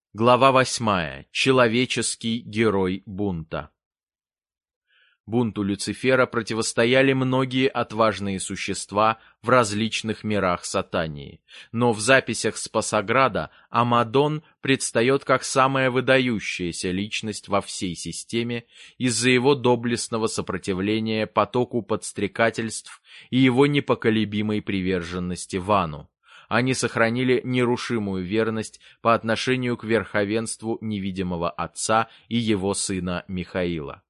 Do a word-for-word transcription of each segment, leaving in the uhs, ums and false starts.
Глава восьмая. Человеческий герой бунта. Бунту Люцифера противостояли многие отважные существа в различных мирах Сатании, но в записях Спасограда Амадон предстает как самая выдающаяся личность во всей системе из-за его доблестного сопротивления потоку подстрекательств и его непоколебимой приверженности Вану. Они сохранили нерушимую верность по отношению к верховенству невидимого Отца и его сына Михаила.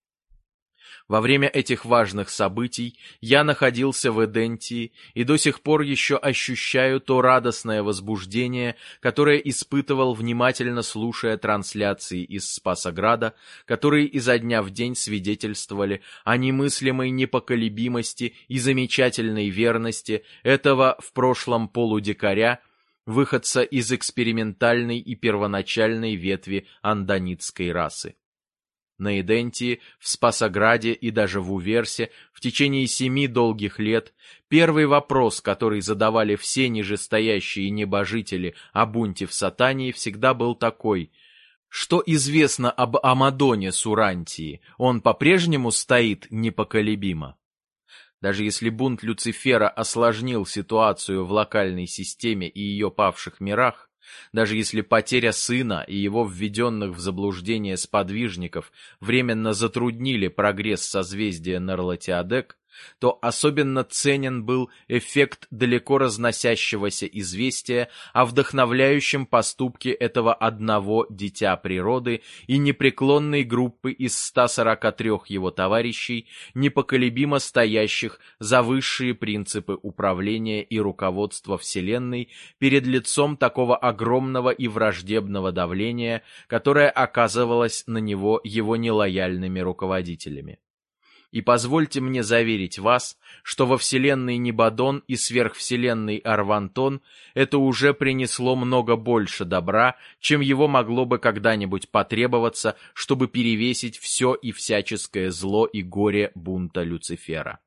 Во время этих важных событий я находился в Эдентии и до сих пор еще ощущаю то радостное возбуждение, которое испытывал, внимательно слушая трансляции из Спасограда, которые изо дня в день свидетельствовали о немыслимой непоколебимости и замечательной верности этого в прошлом полудикаря, выходца из экспериментальной и первоначальной ветви андонитской расы. На Эдентии, в Спасограде и даже в Уверсе в течение семи долгих лет первый вопрос, который задавали все нижестоящие небожители о бунте в Сатании, всегда был такой: что известно об Амадоне Сурантии? Он по-прежнему стоит непоколебимо? Даже если бунт Люцифера осложнил ситуацию в локальной системе и ее павших мирах, даже если потеря сына и его введенных в заблуждение сподвижников временно затруднили прогресс созвездия Нарлатиадек, то особенно ценен был эффект далеко разносящегося известия о вдохновляющем поступке этого одного дитя природы и непреклонной группы из ста сорока трёх его товарищей, непоколебимо стоящих за высшие принципы управления и руководства Вселенной перед лицом такого огромного и враждебного давления, которое оказывалось на него его нелояльными руководителями. И позвольте мне заверить вас, что во вселенной Нибадон и сверхвселенной Арвантон это уже принесло много больше добра, чем его могло бы когда-нибудь потребоваться, чтобы перевесить все и всяческое зло и горе бунта Люцифера.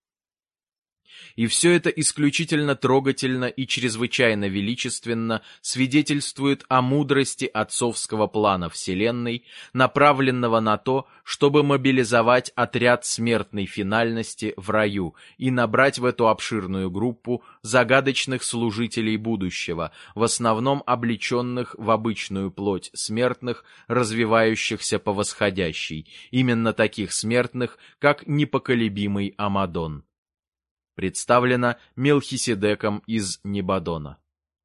И все это исключительно трогательно и чрезвычайно величественно свидетельствует о мудрости отцовского плана Вселенной, направленного на то, чтобы мобилизовать отряд смертной финальности в раю и набрать в эту обширную группу загадочных служителей будущего, в основном облеченных в обычную плоть смертных, развивающихся по восходящей, именно таких смертных, как непоколебимый Амадон. Представлено Мелхиседеком из Нибадона.